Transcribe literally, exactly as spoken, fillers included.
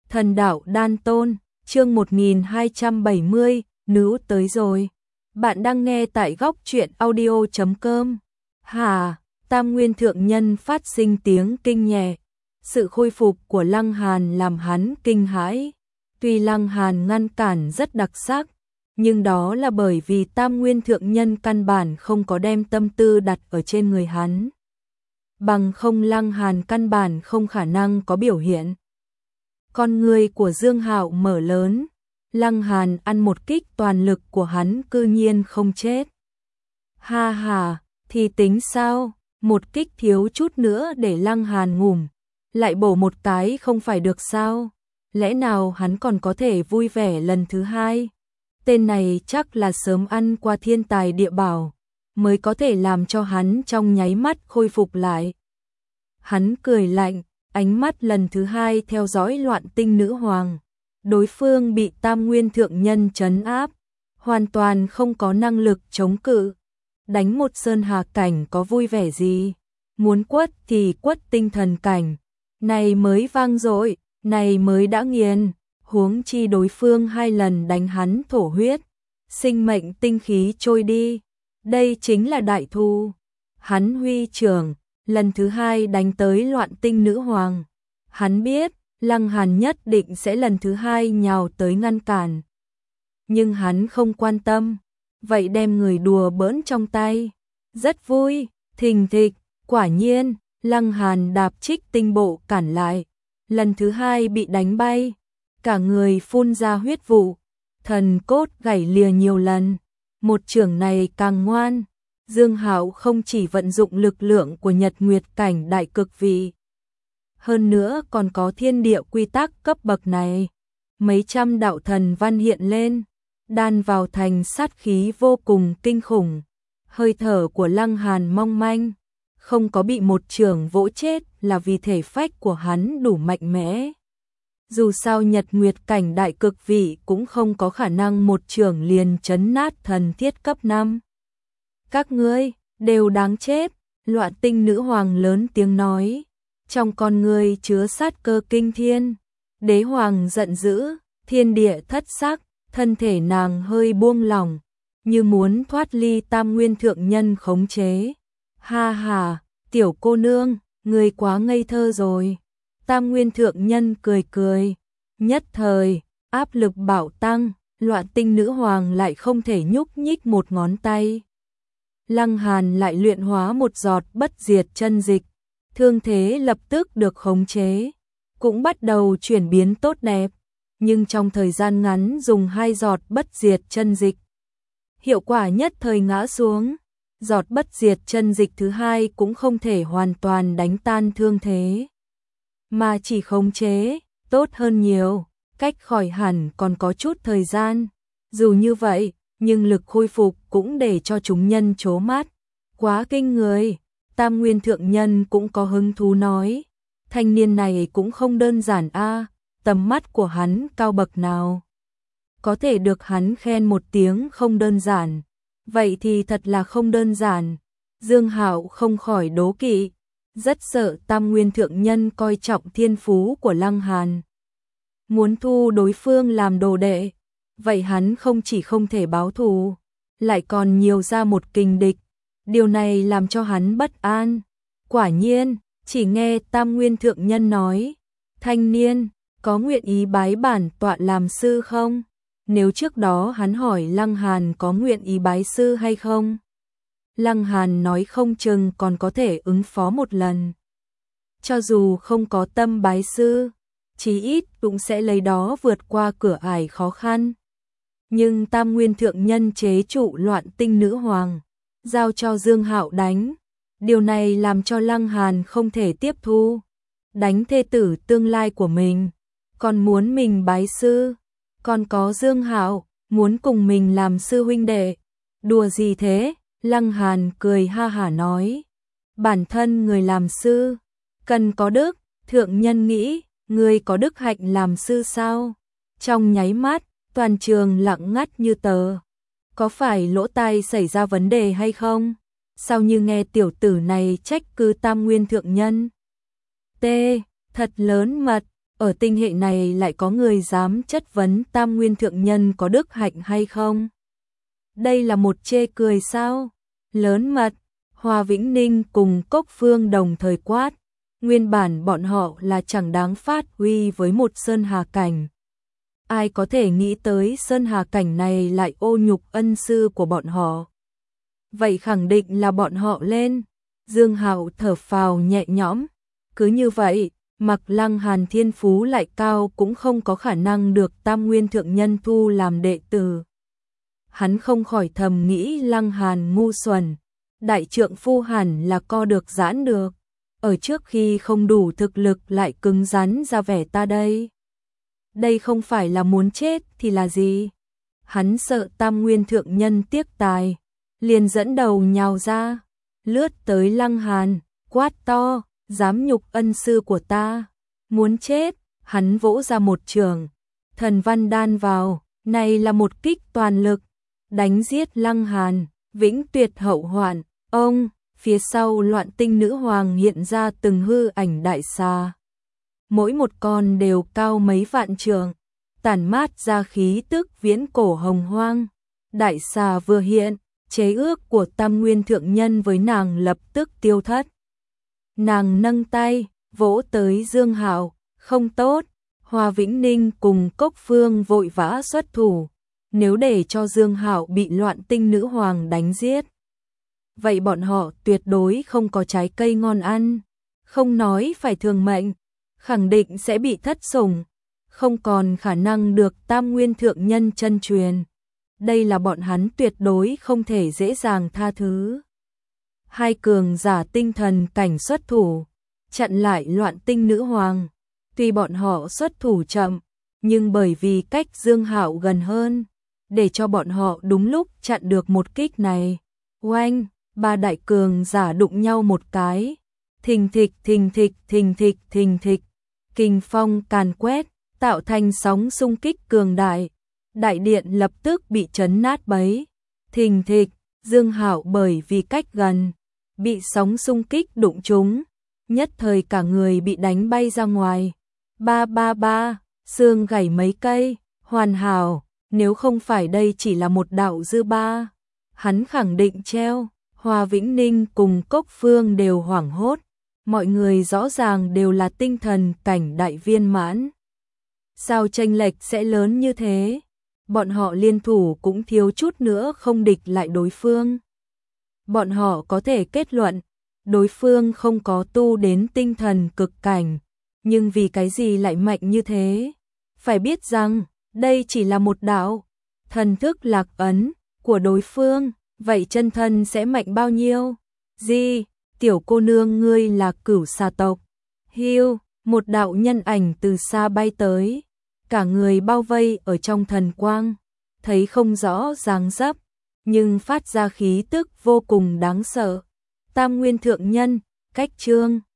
Thần đạo đan tôn, chương một nghìn hai trăm bảy mươi, nữ tới rồi. Bạn đang nghe tại góc truyện audio chấm com. Hà, Tam Nguyên thượng nhân phát sinh tiếng kinh nhẹ. Sự khôi phục của Lăng Hàn làm hắn kinh hãi. Tuy Lăng Hàn ngăn cản rất đặc sắc, nhưng đó là bởi vì Tam Nguyên thượng nhân căn bản không có đem tâm tư đặt ở trên người hắn. Bằng không Lăng Hàn căn bản không khả năng có biểu hiện. Con người của Dương Hạo mở lớn, Lăng Hàn ăn một kích toàn lực của hắn cư nhiên không chết. Ha ha, thì tính sao, một kích thiếu chút nữa để Lăng Hàn ngủm, lại bổ một cái không phải được sao, lẽ nào hắn còn có thể vui vẻ lần thứ hai. Tên này chắc là sớm ăn qua thiên tài địa bảo, mới có thể làm cho hắn trong nháy mắt khôi phục lại. Hắn cười lạnh, ánh mắt lần thứ hai theo dõi Loạn Tinh nữ hoàng. Đối phương bị Tam Nguyên thượng nhân trấn áp, hoàn toàn không có năng lực chống cự. Đánh một sơn hà cảnh có vui vẻ gì, muốn quất thì quất tinh thần cảnh. Này mới vang dội, này mới đã nghiền, huống chi đối phương hai lần đánh hắn thổ huyết, sinh mệnh tinh khí trôi đi. Đây chính là đại thù. Hắn huy trưởng, lần thứ hai đánh tới Loạn Tinh nữ hoàng. Hắn biết, Lăng Hàn nhất định sẽ lần thứ hai nhào tới ngăn cản. Nhưng hắn không quan tâm, vậy đem người đùa bỡn trong tay. Rất vui, thình thịch, quả nhiên, Lăng Hàn đạp Trích Tinh bộ cản lại. Lần thứ hai bị đánh bay, cả người phun ra huyết vụ, thần cốt gãy lìa nhiều lần. Một trưởng này càng ngoan. Dương Hạo không chỉ vận dụng lực lượng của Nhật Nguyệt cảnh đại cực vị, hơn nữa còn có thiên địa quy tắc cấp bậc này. Mấy trăm đạo thần văn hiện lên, đan vào thành sát khí vô cùng kinh khủng. Hơi thở của Lăng Hàn mong manh, không có bị một trường vỗ chết là vì thể phách của hắn đủ mạnh mẽ. Dù sao Nhật Nguyệt cảnh đại cực vị cũng không có khả năng một trường liền chấn nát thần thiết cấp năm. Các ngươi đều đáng chết, Loạn Tinh nữ hoàng lớn tiếng nói, trong con ngươi chứa sát cơ kinh thiên. Đế hoàng giận dữ, thiên địa thất sắc, thân thể nàng hơi buông lỏng, như muốn thoát ly Tam Nguyên thượng nhân khống chế. Ha ha, tiểu cô nương, ngươi quá ngây thơ rồi. Tam Nguyên thượng nhân cười cười, nhất thời, áp lực bạo tăng, Loạn Tinh nữ hoàng lại không thể nhúc nhích một ngón tay. Lăng Hàn lại luyện hóa một giọt bất diệt chân dịch, thương thế lập tức được khống chế, cũng bắt đầu chuyển biến tốt đẹp, nhưng trong thời gian ngắn dùng hai giọt bất diệt chân dịch, hiệu quả nhất thời ngã xuống. Giọt bất diệt chân dịch thứ hai cũng không thể hoàn toàn đánh tan thương thế, mà chỉ khống chế, tốt hơn nhiều, cách khỏi hẳn còn có chút thời gian. Dù như vậy, nhưng lực khôi phục cũng để cho chúng nhân trố mắt. Quá kinh người. Tam Nguyên thượng nhân cũng có hứng thú nói, thanh niên này cũng không đơn giản a, tầm mắt của hắn cao bậc nào. Có thể được hắn khen một tiếng không đơn giản, vậy thì thật là không đơn giản. Dương Hạo không khỏi đố kỵ, rất sợ Tam Nguyên thượng nhân coi trọng thiên phú của Lăng Hàn, muốn thu đối phương làm đồ đệ. Vậy hắn không chỉ không thể báo thù, lại còn nhiều ra một kình địch. Điều này làm cho hắn bất an. Quả nhiên, chỉ nghe Tam Nguyên thượng nhân nói, thanh niên, có nguyện ý bái bản tọa làm sư không? Nếu trước đó hắn hỏi Lăng Hàn có nguyện ý bái sư hay không, Lăng Hàn nói không chừng còn có thể ứng phó một lần. Cho dù không có tâm bái sư, chí ít cũng sẽ lấy đó vượt qua cửa ải khó khăn. Nhưng Tam Nguyên thượng nhân chế trụ Loạn Tinh nữ hoàng, giao cho Dương Hạo đánh. Điều này làm cho Lăng Hàn không thể tiếp thu. Đánh thê tử tương lai của mình, còn muốn mình bái sư, còn có Dương Hạo muốn cùng mình làm sư huynh đệ. Đùa gì thế? Lăng Hàn cười ha hả nói, bản thân người làm sư cần có đức, thượng nhân nghĩ người có đức hạnh làm sư sao? Trong nháy mắt, toàn trường lặng ngắt như tờ. Có phải lỗ tai xảy ra vấn đề hay không? Sao như nghe tiểu tử này trách cứ Tam Nguyên thượng nhân? T, thật lớn mật, ở tinh hệ này lại có người dám chất vấn Tam Nguyên Thượng Nhân có đức hạnh hay không? Đây là một chê cười sao? Lớn mật, Hoa Vĩnh Ninh cùng Cốc Phương đồng thời quát. Nguyên bản bọn họ là chẳng đáng phát huy với một Sơn Hà Cảnh. Ai có thể nghĩ tới Sơn Hà Cảnh này lại ô nhục ân sư của bọn họ. Vậy khẳng định là bọn họ lên. Dương Hạo thở phào nhẹ nhõm. Cứ như vậy, mặc Lăng Hàn thiên phú lại cao cũng không có khả năng được Tam Nguyên Thượng Nhân thu làm đệ tử. Hắn không khỏi thầm nghĩ Lăng Hàn ngu xuẩn. Đại trượng phu hẳn là co được giãn được. Ở trước khi không đủ thực lực lại cứng rắn ra vẻ ta đây. Đây không phải là muốn chết thì là gì? Hắn sợ Tam Nguyên Thượng Nhân tiếc tài, liền dẫn đầu nhào ra, lướt tới Lăng Hàn, quát to, dám nhục ân sư của ta, muốn chết. Hắn vỗ ra một trường, thần văn đan vào, này là một kích toàn lực, đánh giết Lăng Hàn, vĩnh tuyệt hậu hoạn. Ông, phía sau Loạn Tinh Nữ Hoàng hiện ra từng hư ảnh đại xà. Mỗi một con đều cao mấy vạn trượng, tản mát ra khí tức viễn cổ hồng hoang. Đại xà vừa hiện, chế ước của Tam Nguyên Thượng Nhân với nàng lập tức tiêu thất. Nàng nâng tay, vỗ tới Dương Hạo, không tốt. Hoa Vĩnh Ninh cùng Cốc Phương vội vã xuất thủ. Nếu để cho Dương Hạo bị Loạn Tinh Nữ Hoàng đánh giết, vậy bọn họ tuyệt đối không có trái cây ngon ăn. Không nói phải thường mệnh, khẳng định sẽ bị thất sủng, không còn khả năng được Tam Nguyên Thượng Nhân chân truyền. Đây là bọn hắn tuyệt đối không thể dễ dàng tha thứ. Hai cường giả tinh thần cảnh xuất thủ, chặn lại Loạn Tinh Nữ Hoàng. Tuy bọn họ xuất thủ chậm, nhưng bởi vì cách Dương Hạo gần hơn, để cho bọn họ đúng lúc chặn được một kích này. Oanh, ba đại cường giả đụng nhau một cái. Thình thịch, thình thịch, thình thịch, thình thịch. Kình phong càn quét, tạo thành sóng xung kích cường đại. Đại điện lập tức bị chấn nát bấy. Thình thịch, Dương Hạo bởi vì cách gần, bị sóng xung kích đụng trúng, nhất thời cả người bị đánh bay ra ngoài. Ba ba ba, xương gãy mấy cây, hoàn hảo, nếu không phải đây chỉ là một đạo dư ba, hắn khẳng định treo. Hoa Vĩnh Ninh cùng Cốc Phương đều hoảng hốt, mọi người rõ ràng đều là tinh thần cảnh đại viên mãn. Sao chênh lệch sẽ lớn như thế? Bọn họ liên thủ cũng thiếu chút nữa không địch lại đối phương. Bọn họ có thể kết luận, đối phương không có tu đến tinh thần cực cảnh, nhưng vì cái gì lại mạnh như thế? Phải biết rằng, đây chỉ là một đạo thần thức lạc ấn của đối phương, vậy chân thân sẽ mạnh bao nhiêu? Gì? Tiểu cô nương ngươi là Cửu Xà tộc. Hiu, một đạo nhân ảnh từ xa bay tới, cả người bao vây ở trong thần quang, thấy không rõ dáng dấp, nhưng phát ra khí tức vô cùng đáng sợ. Tam Nguyên Thượng Nhân, cách chương